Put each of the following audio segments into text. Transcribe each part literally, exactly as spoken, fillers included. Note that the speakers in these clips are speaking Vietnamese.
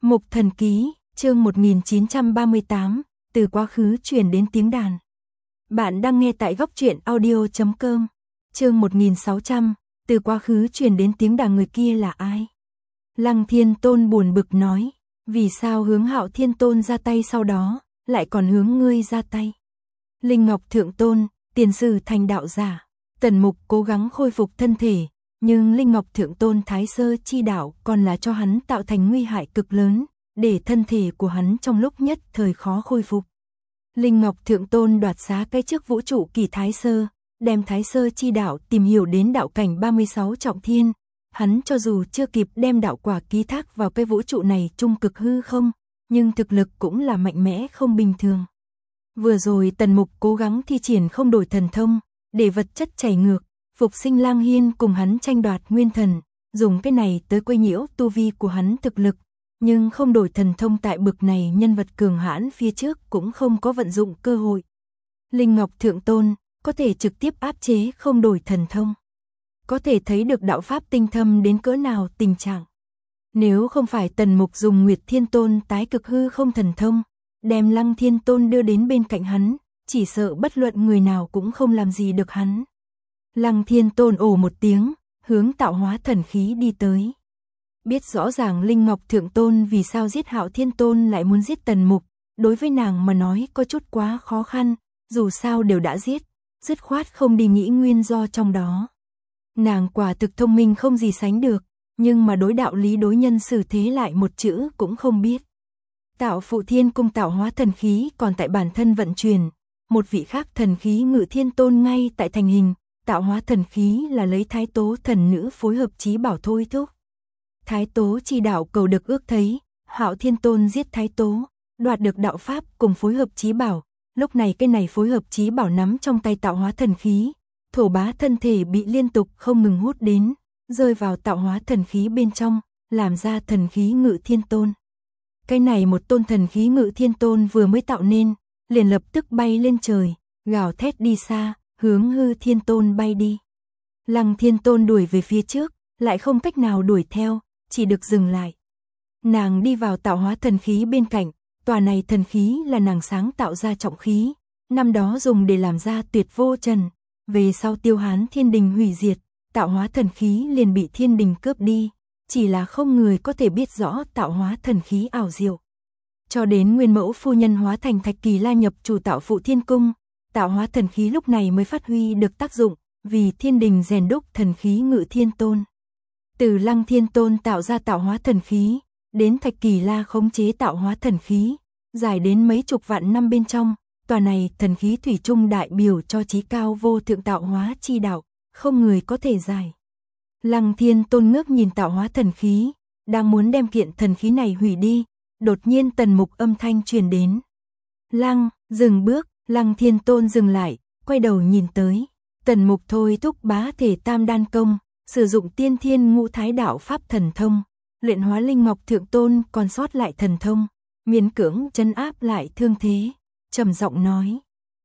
Mục Thần Ký, chương một nghìn chín trăm ba mươi tám, từ quá khứ truyền đến tiếng đàn. Bạn đang nghe tại góc truyện audio chấm com. Chương một nghìn sáu trăm, từ quá khứ truyền đến tiếng đàn, người kia là ai? Lăng Thiên Tôn buồn bực nói, vì sao hướng Hạo Thiên Tôn ra tay sau đó, lại còn hướng ngươi ra tay? Linh Ngọc Thượng Tôn, tiền sử thành đạo giả. Tần Mục cố gắng khôi phục thân thể, nhưng Linh Ngọc Thượng Tôn Thái Sơ chi đạo còn là cho hắn tạo thành nguy hại cực lớn, để thân thể của hắn trong lúc nhất thời khó khôi phục. Linh Ngọc Thượng Tôn đoạt xá cái trước vũ trụ kỳ Thái Sơ, đem Thái Sơ chi đạo tìm hiểu đến đạo cảnh ba mươi sáu trọng thiên. Hắn cho dù chưa kịp đem đạo quả ký thác vào cái vũ trụ này trung cực hư không, nhưng thực lực cũng là mạnh mẽ không bình thường. Vừa rồi Tần Mục cố gắng thi triển không đổi thần thông, để vật chất chảy ngược, phục sinh Lang Hiên cùng hắn tranh đoạt nguyên thần, dùng cái này tới quấy nhiễu tu vi của hắn thực lực, nhưng không đổi thần thông tại bực này nhân vật cường hãn phía trước cũng không có vận dụng cơ hội. Linh Ngọc Thượng Tôn có thể trực tiếp áp chế không đổi thần thông, có thể thấy được đạo pháp tinh thâm đến cỡ nào tình trạng. Nếu không phải Tần Mục dùng Nguyệt Thiên Tôn tái cực hư không thần thông, đem Lăng Thiên Tôn đưa đến bên cạnh hắn, chỉ sợ bất luận người nào cũng không làm gì được hắn. Lăng Thiên Tôn ồ một tiếng, hướng tạo hóa thần khí đi tới. Biết rõ ràng Linh Ngọc Thượng Tôn vì sao giết Hạo Thiên Tôn lại muốn giết Tần Mục, đối với nàng mà nói có chút quá khó khăn, dù sao đều đã giết, dứt khoát không đi nghĩ nguyên do trong đó. Nàng quả thực thông minh không gì sánh được, nhưng mà đối đạo lý đối nhân xử thế lại một chữ cũng không biết. Tạo Phụ Thiên Cung tạo hóa thần khí còn tại bản thân vận chuyển, một vị khác thần khí Ngự Thiên Tôn ngay tại thành hình. Tạo hóa thần khí là lấy Thái Tố thần nữ phối hợp chí bảo thôi thúc. Thái Tố chi đạo cầu được ước thấy, Hạo Thiên Tôn giết Thái Tố, đoạt được đạo pháp cùng phối hợp chí bảo. Lúc này cái này phối hợp chí bảo nắm trong tay tạo hóa thần khí, thổ bá thân thể bị liên tục không ngừng hút đến, rơi vào tạo hóa thần khí bên trong, làm ra thần khí Ngự Thiên Tôn. Cái này một tôn thần khí Ngự Thiên Tôn vừa mới tạo nên, liền lập tức bay lên trời, gào thét đi xa, hướng Hư Thiên Tôn bay đi. Lăng Thiên Tôn đuổi về phía trước, lại không cách nào đuổi theo, chỉ được dừng lại. Nàng đi vào tạo hóa thần khí bên cạnh, tòa này thần khí là nàng sáng tạo ra trọng khí, năm đó dùng để làm ra Tuyệt Vô Trần, về sau Tiêu Hán Thiên Đình hủy diệt, tạo hóa thần khí liền bị Thiên Đình cướp đi, chỉ là không người có thể biết rõ tạo hóa thần khí ảo diệu. Cho đến Nguyên Mẫu phu nhân hóa thành Thạch Kỳ La nhập chủ Tạo Phụ Thiên Cung, tạo hóa thần khí lúc này mới phát huy được tác dụng, vì Thiên Đình rèn đúc thần khí Ngự Thiên Tôn. Từ Lăng Thiên Tôn tạo ra tạo hóa thần khí, đến Thạch Kỳ La khống chế tạo hóa thần khí, dài đến mấy chục vạn năm bên trong, tòa này thần khí thủy chung đại biểu cho chí cao vô thượng tạo hóa chi đạo, không người có thể giải. Lăng Thiên Tôn ngước nhìn tạo hóa thần khí, đang muốn đem kiện thần khí này hủy đi, đột nhiên Tần Mục âm thanh truyền đến. Lăng, dừng bước. Lăng Thiên Tôn dừng lại, quay đầu nhìn tới. Tần Mục thôi thúc bá thể tam đan công, sử dụng tiên thiên ngũ thái đạo pháp thần thông, luyện hóa Linh Ngọc Thượng Tôn còn sót lại thần thông, miễn cưỡng trấn áp lại thương thế, trầm giọng nói.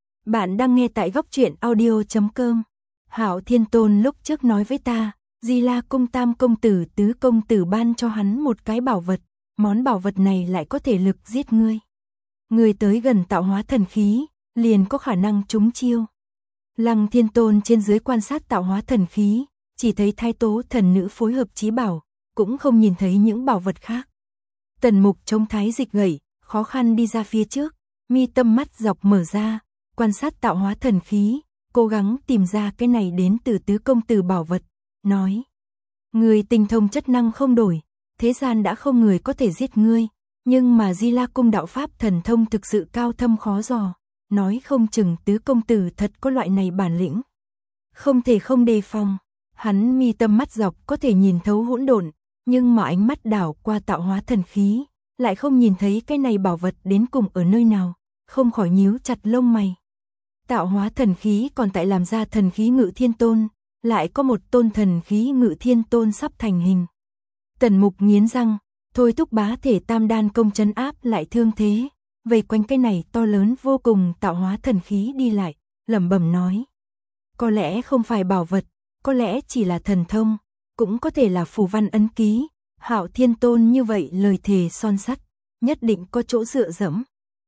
Bạn đang nghe tại góc truyện audio chấm com. Hạo Thiên Tôn lúc trước nói với ta, Di La Cung tam công tử tứ công tử ban cho hắn một cái bảo vật, món bảo vật này lại có thể lực giết ngươi. Ngươi tới gần tạo hóa thần khí, liền có khả năng trúng chiêu. Lăng Thiên Tôn trên dưới quan sát tạo hóa thần khí, chỉ thấy Thái Tố thần nữ phối hợp chí bảo, cũng không nhìn thấy những bảo vật khác. Tần Mục chống thái dịch gậy, khó khăn đi ra phía trước, mi tâm mắt dọc mở ra, quan sát tạo hóa thần khí, cố gắng tìm ra cái này đến từ tứ công tử bảo vật, nói. Người tinh thông chất năng không đổi, thế gian đã không người có thể giết ngươi, nhưng mà Di La Cung đạo pháp thần thông thực sự cao thâm khó dò. Nói không chừng tứ công tử thật có loại này bản lĩnh. Không thể không đề phòng. Hắn mi tâm mắt dọc có thể nhìn thấu hỗn độn, nhưng mà ánh mắt đảo qua tạo hóa thần khí, lại không nhìn thấy cái này bảo vật đến cùng ở nơi nào, không khỏi nhíu chặt lông mày. Tạo hóa thần khí còn tại làm ra thần khí Ngự Thiên Tôn, lại có một tôn thần khí Ngự Thiên Tôn sắp thành hình. Tần Mục nghiến răng, thôi thúc bá thể tam đan công trấn áp lại thương thế. Vây quanh cái này to lớn vô cùng tạo hóa thần khí đi lại, lẩm bẩm nói. Có lẽ không phải bảo vật, có lẽ chỉ là thần thông, cũng có thể là phù văn ấn ký, Hạo Thiên Tôn như vậy lời thề son sắt, nhất định có chỗ dựa dẫm.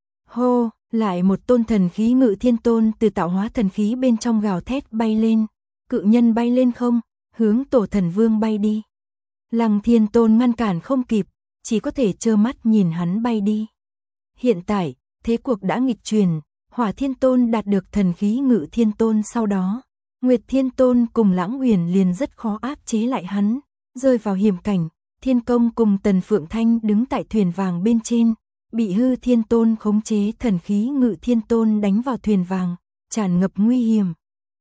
Hô, lại một tôn thần khí Ngự Thiên Tôn từ tạo hóa thần khí bên trong gào thét bay lên, cự nhân bay lên không, hướng Tổ Thần Vương bay đi. Lăng Thiên Tôn ngăn cản không kịp, chỉ có thể trơ mắt nhìn hắn bay đi. Hiện tại, thế cuộc đã nghịch chuyển, Hỏa Thiên Tôn đạt được thần khí Ngự Thiên Tôn, sau đó Nguyệt Thiên Tôn cùng Lãng Uyển liền rất khó áp chế lại hắn, rơi vào hiểm cảnh. Thiên Công cùng Tần Phượng Thanh đứng tại thuyền vàng bên trên, bị Hư Thiên Tôn khống chế thần khí Ngự Thiên Tôn đánh vào thuyền vàng, tràn ngập nguy hiểm.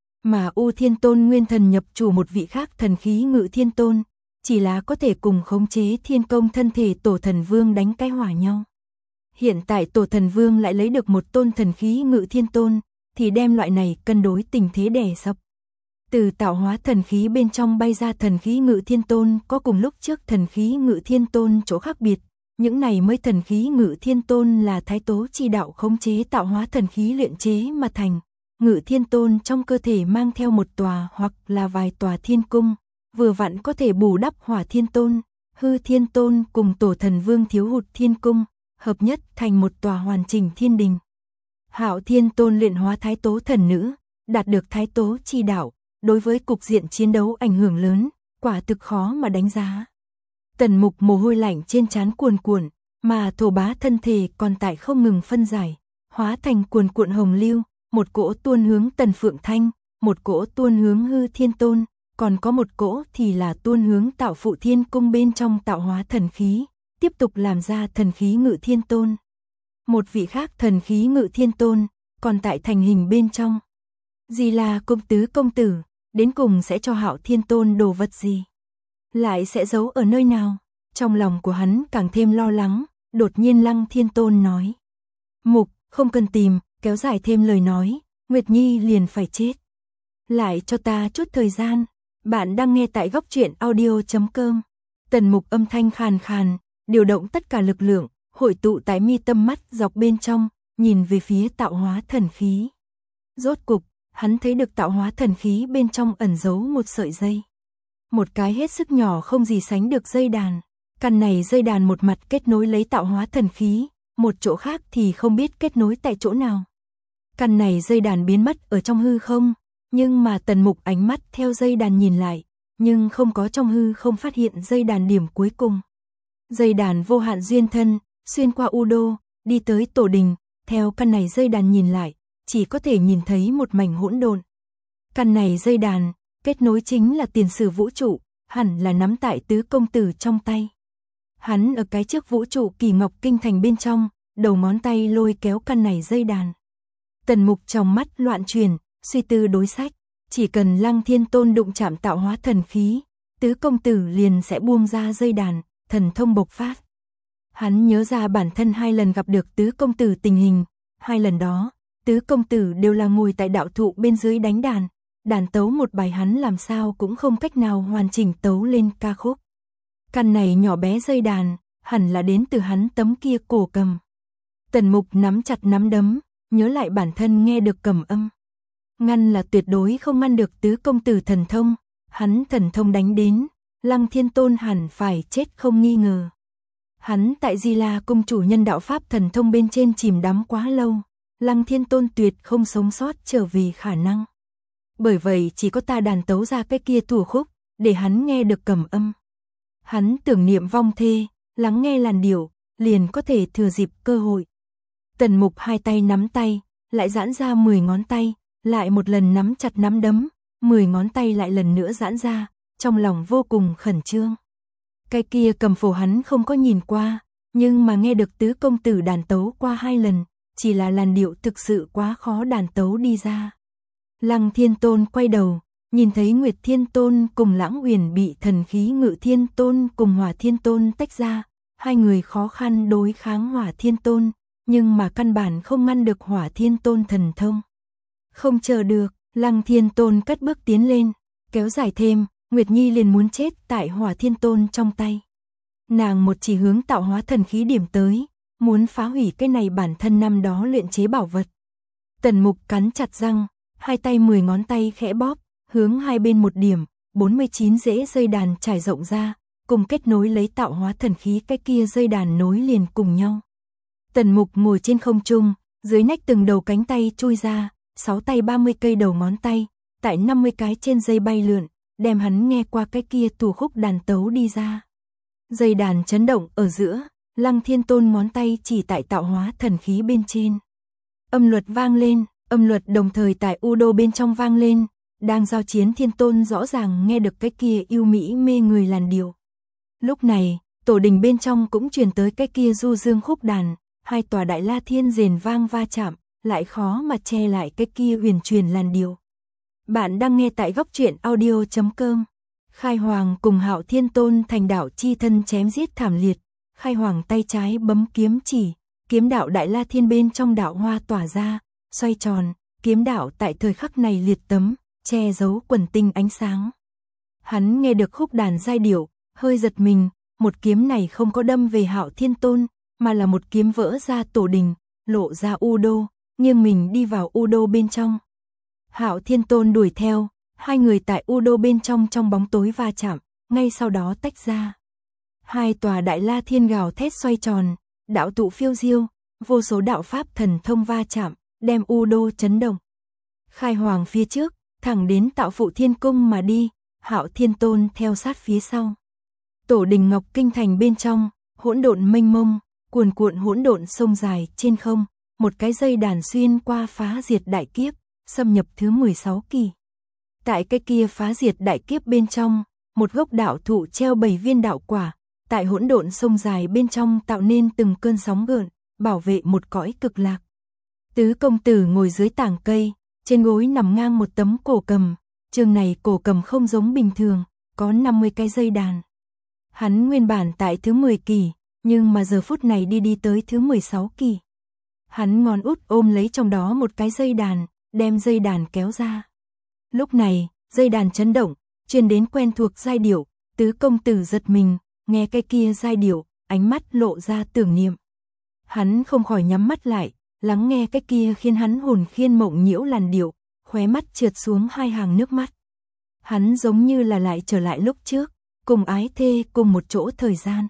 Mà U Thiên Tôn nguyên thần nhập chủ một vị khác thần khí Ngự Thiên Tôn, chỉ là có thể cùng khống chế Thiên Công thân thể Tổ Thần Vương đánh cái hòa nhau. Hiện tại Tổ Thần Vương lại lấy được một tôn thần khí Ngự Thiên Tôn, thì đem loại này cân đối tình thế đè sập. Từ tạo hóa thần khí bên trong bay ra thần khí Ngự Thiên Tôn có cùng lúc trước thần khí Ngự Thiên Tôn chỗ khác biệt, những này mới thần khí Ngự Thiên Tôn là Thái Tố chi đạo khống chế tạo hóa thần khí luyện chế mà thành. Ngự Thiên Tôn trong cơ thể mang theo một tòa hoặc là vài tòa thiên cung, vừa vặn có thể bù đắp Hỏa Thiên Tôn, Hư Thiên Tôn cùng Tổ Thần Vương thiếu hụt thiên cung, hợp nhất thành một tòa hoàn chỉnh thiên đình. Hạo Thiên Tôn luyện hóa Thái Tố thần nữ, đạt được Thái Tố chi đạo, đối với cục diện chiến đấu ảnh hưởng lớn, quả thực khó mà đánh giá. Tần Mục mồ hôi lạnh trên trán cuồn cuộn, mà Thổ Bá thân thể còn tại không ngừng phân giải, hóa thành cuồn cuộn hồng lưu, một cỗ tuôn hướng Tần Phượng Thanh, một cỗ tuôn hướng Hư Thiên Tôn, còn có một cỗ thì là tuôn hướng Tạo Phụ Thiên Cung bên trong tạo hóa thần khí, tiếp tục làm ra thần khí Ngự Thiên Tôn. Một vị khác thần khí Ngự Thiên Tôn, còn tại thành hình bên trong. Gì là công tứ công tử, đến cùng sẽ cho Hạo Thiên Tôn đồ vật gì? Lại sẽ giấu ở nơi nào? Trong lòng của hắn càng thêm lo lắng, đột nhiên Lăng Thiên Tôn nói. Mục, không cần tìm, kéo dài thêm lời nói, Nguyệt Nhi liền phải chết. Lại cho ta chút thời gian, bạn đang nghe tại góc truyện audio chấm com. Tần Mục âm thanh khàn khàn, điều động tất cả lực lượng, hội tụ tại mi tâm mắt dọc bên trong, nhìn về phía tạo hóa thần khí. Rốt cục, hắn thấy được tạo hóa thần khí bên trong ẩn giấu một sợi dây. Một cái hết sức nhỏ không gì sánh được dây đàn. Căn này dây đàn một mặt kết nối lấy tạo hóa thần khí, một chỗ khác thì không biết kết nối tại chỗ nào. Căn này dây đàn biến mất ở trong hư không, nhưng mà Tần Mục ánh mắt theo dây đàn nhìn lại, nhưng không có trong hư không phát hiện dây đàn điểm cuối cùng. Dây đàn vô hạn duyên thân, xuyên qua U Đô, đi tới Tổ Đình, theo căn này dây đàn nhìn lại, chỉ có thể nhìn thấy một mảnh hỗn độn. Căn này dây đàn, kết nối chính là tiền sử vũ trụ, hẳn là nắm tại tứ công tử trong tay. Hắn ở cái trước vũ trụ Kỳ Ngọc Kinh Thành bên trong, đầu ngón tay lôi kéo căn này dây đàn. Tần Mục trong mắt loạn chuyển, suy tư đối sách, chỉ cần Lăng Thiên Tôn đụng chạm tạo hóa thần khí, tứ công tử liền sẽ buông ra dây đàn, thần thông bộc phát. Hắn nhớ ra bản thân hai lần gặp được tứ công tử tình hình, hai lần đó, tứ công tử đều là ngồi tại đạo thụ bên dưới đánh đàn, đàn tấu một bài hắn làm sao cũng không cách nào hoàn chỉnh tấu lên ca khúc. Căn này nhỏ bé dây đàn, hẳn là đến từ hắn tấm kia cổ cầm. Tần Mục nắm chặt nắm đấm, nhớ lại bản thân nghe được cầm âm. Ngăn là tuyệt đối không ngăn được tứ công tử thần thông, hắn thần thông đánh đến, Lăng Thiên Tôn hẳn phải chết không nghi ngờ. Hắn tại Di La cung chủ nhân đạo pháp thần thông bên trên chìm đắm quá lâu, Lăng Thiên Tôn tuyệt không sống sót trở vì khả năng. Bởi vậy chỉ có ta đàn tấu ra cái kia thủ khúc, để hắn nghe được cầm âm. Hắn tưởng niệm vong thê, lắng nghe làn điệu, liền có thể thừa dịp cơ hội. Tần Mục hai tay nắm tay, lại giãn ra mười ngón tay, lại một lần nắm chặt nắm đấm, mười ngón tay lại lần nữa giãn ra, trong lòng vô cùng khẩn trương. Cái kia cầm phổ hắn không có nhìn qua, nhưng mà nghe được tứ công tử đàn tấu qua hai lần, chỉ là làn điệu thực sự quá khó đàn tấu đi ra. Lăng Thiên Tôn quay đầu, nhìn thấy Nguyệt Thiên Tôn cùng Lãng Uyển bị thần khí Ngự Thiên Tôn cùng Hỏa Thiên Tôn tách ra, hai người khó khăn đối kháng Hỏa Thiên Tôn, nhưng mà căn bản không ngăn được Hỏa Thiên Tôn thần thông. Không chờ được, Lăng Thiên Tôn cất bước tiến lên, kéo dài thêm, Nguyệt Nhi liền muốn chết tại Hỏa Thiên Tôn trong tay. Nàng một chỉ hướng tạo hóa thần khí điểm tới, muốn phá hủy cái này bản thân năm đó luyện chế bảo vật. Tần Mục cắn chặt răng, hai tay mười ngón tay khẽ bóp, hướng hai bên một điểm, bốn mươi chín rễ dây đàn trải rộng ra, cùng kết nối lấy tạo hóa thần khí cái kia dây đàn nối liền cùng nhau. Tần Mục ngồi trên không trung, dưới nách từng đầu cánh tay chui ra, sáu tay ba mươi cây đầu ngón tay, tại năm mươi cái trên dây bay lượn, đem hắn nghe qua cái kia thủ khúc đàn tấu đi ra. Dây đàn chấn động ở giữa, Lăng Thiên Tôn ngón tay chỉ tại tạo hóa thần khí bên trên. Âm luật vang lên, âm luật đồng thời tại U Đô bên trong vang lên, đang giao chiến Thiên Tôn rõ ràng nghe được cái kia yêu mỹ mê người làn điệu. Lúc này, tổ đình bên trong cũng truyền tới cái kia du dương khúc đàn, hai tòa đại la thiên rền vang va chạm, lại khó mà che lại cái kia huyền truyền làn điệu. Bạn đang nghe tại góc truyện audio chấm com. Khai Hoàng cùng Hạo Thiên Tôn thành đạo chi thân chém giết thảm liệt, Khai Hoàng tay trái bấm kiếm chỉ, kiếm đạo đại la thiên bên trong đạo hoa tỏa ra, xoay tròn, kiếm đạo tại thời khắc này liệt tấm, che giấu quần tinh ánh sáng. Hắn nghe được khúc đàn giai điệu, hơi giật mình, một kiếm này không có đâm về Hạo Thiên Tôn, mà là một kiếm vỡ ra tổ đình, lộ ra U Đô, nghiêng mình đi vào U Đô bên trong. Hạo Thiên Tôn đuổi theo, hai người tại U Đô bên trong trong bóng tối va chạm, ngay sau đó tách ra. Hai tòa đại la thiên gào thét xoay tròn, đạo tụ phiêu diêu, vô số đạo pháp thần thông va chạm, đem U Đô chấn động. Khai Hoàng phía trước, thẳng đến Tạo Phụ Thiên Cung mà đi, Hạo Thiên Tôn theo sát phía sau. Tổ đình Ngọc Kinh Thành bên trong, hỗn độn mênh mông, cuồn cuộn hỗn độn sông dài trên không, một cái dây đàn xuyên qua phá diệt đại kiếp, xâm nhập thứ mười sáu kỳ. Tại cái kia phá diệt đại kiếp bên trong, một gốc đạo thụ treo bảy viên đạo quả, tại hỗn độn sông dài bên trong tạo nên từng cơn sóng gợn, bảo vệ một cõi cực lạc. Tứ công tử ngồi dưới tảng cây, trên gối nằm ngang một tấm cổ cầm, chương này cổ cầm không giống bình thường, có năm mươi cái dây đàn. Hắn nguyên bản tại thứ mười kỳ, nhưng mà giờ phút này đi đi tới thứ mười sáu kỳ. Hắn ngón út ôm lấy trong đó một cái dây đàn, đem dây đàn kéo ra. Lúc này, dây đàn chấn động, truyền đến quen thuộc giai điệu, tứ công tử giật mình, nghe cái kia giai điệu, ánh mắt lộ ra tưởng niệm. Hắn không khỏi nhắm mắt lại, lắng nghe cái kia khiến hắn hồn khiên mộng nhiễu làn điệu, khóe mắt trượt xuống hai hàng nước mắt. Hắn giống như là lại trở lại lúc trước, cùng ái thê cùng một chỗ thời gian.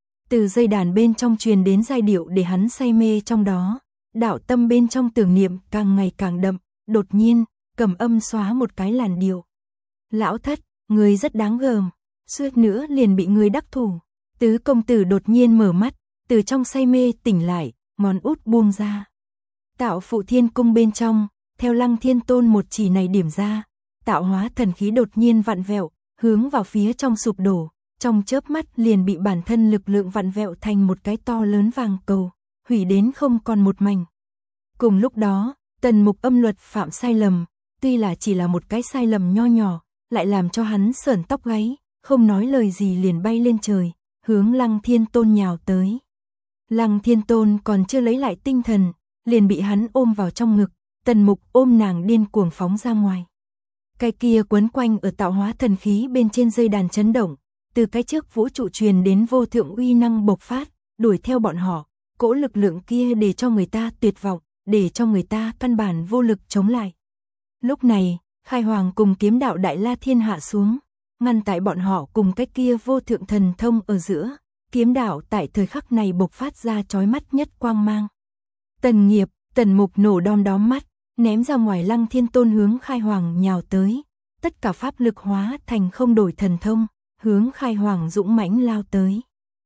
Từ dây đàn bên trong truyền đến giai điệu để hắn say mê trong đó, đạo tâm bên trong tưởng niệm càng ngày càng đậm, đột nhiên, cầm âm xóa một cái làn điệu. Lão thất, người rất đáng gờm, suýt nữa liền bị người đắc thủ. Tứ công tử đột nhiên mở mắt, từ trong say mê tỉnh lại, ngón út buông ra. Tạo Phụ Thiên Cung bên trong, theo Lăng Thiên Tôn một chỉ này điểm ra, tạo hóa thần khí đột nhiên vặn vẹo, hướng vào phía trong sụp đổ, trong chớp mắt liền bị bản thân lực lượng vặn vẹo thành một cái to lớn vàng cầu, hủy đến không còn một mảnh. Cùng lúc đó, Tần Mục âm luật phạm sai lầm, tuy là chỉ là một cái sai lầm nho nhỏ, lại làm cho hắn sởn tóc gáy, không nói lời gì liền bay lên trời, hướng Lăng Thiên Tôn nhào tới. Lăng Thiên Tôn còn chưa lấy lại tinh thần, liền bị hắn ôm vào trong ngực, Tần Mục ôm nàng điên cuồng phóng ra ngoài. Cái kia quấn quanh ở tạo hóa thần khí bên trên dây đàn chấn động, từ cái trước vũ trụ truyền đến vô thượng uy năng bộc phát, đuổi theo bọn họ, cỗ lực lượng kia để cho người ta tuyệt vọng, để cho người ta căn bản vô lực chống lại. Lúc này, Khai Hoàng cùng kiếm đạo đại la thiên hạ xuống, ngăn tại bọn họ cùng cái kia vô thượng thần thông ở giữa, kiếm đạo tại thời khắc này bộc phát ra chói mắt nhất quang mang. Tần Nghiệp, Tần Mục nổ đom đóm mắt, ném ra ngoài Lăng Thiên Tôn hướng Khai Hoàng nhào tới, tất cả pháp lực hóa thành không đổi thần thông, hướng Khai Hoàng dũng mãnh lao tới.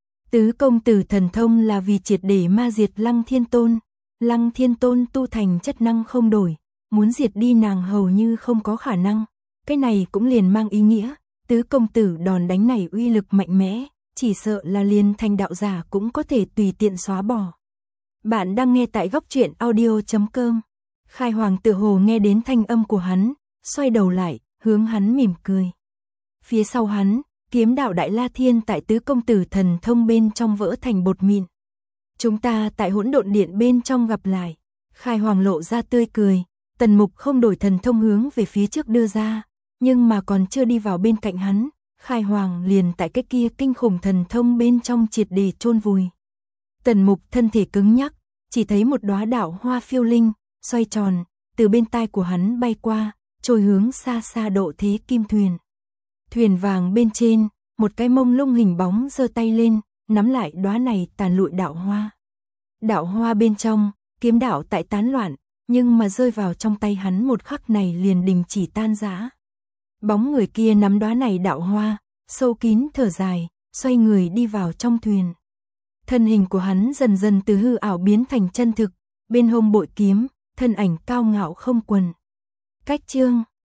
Tứ công tử thần thông là vì triệt để ma diệt Lăng Thiên Tôn, Lăng Thiên Tôn tu thành chất năng không đổi, muốn diệt đi nàng hầu như không có khả năng. Cái này cũng liền mang ý nghĩa, tứ công tử đòn đánh này uy lực mạnh mẽ, chỉ sợ là liền thành đạo giả cũng có thể tùy tiện xóa bỏ. Bạn đang nghe tại góc truyện audio chấm com. Khai Hoàng tự hồ nghe đến thanh âm của hắn, xoay đầu lại, hướng hắn mỉm cười. Phía sau hắn, kiếm đạo đại la thiên tại tứ công tử thần thông bên trong vỡ thành bột mịn. Chúng ta tại hỗn độn điện bên trong gặp lại. Khai Hoàng lộ ra tươi cười, Tần Mục không đổi thần thông hướng về phía trước đưa ra, nhưng mà còn chưa đi vào bên cạnh hắn, Khai Hoàng liền tại cái kia kinh khủng thần thông bên trong triệt để chôn vùi. Tần Mục thân thể cứng nhắc, chỉ thấy một đóa đạo hoa phiêu linh, xoay tròn, từ bên tai của hắn bay qua, trôi hướng xa xa độ thế kim thuyền. Thuyền vàng bên trên, một cái mông lung hình bóng giơ tay lên, nắm lại đóa này tàn lụi đạo hoa. Đạo hoa bên trong, kiếm đạo tại tán loạn, nhưng mà rơi vào trong tay hắn một khắc này liền đình chỉ tan rã. Bóng người kia nắm đóa này đạo hoa, sâu kín thở dài, xoay người đi vào trong thuyền. Thân hình của hắn dần dần từ hư ảo biến thành chân thực, bên hông bội kiếm, thân ảnh cao ngạo không quần. Cách chương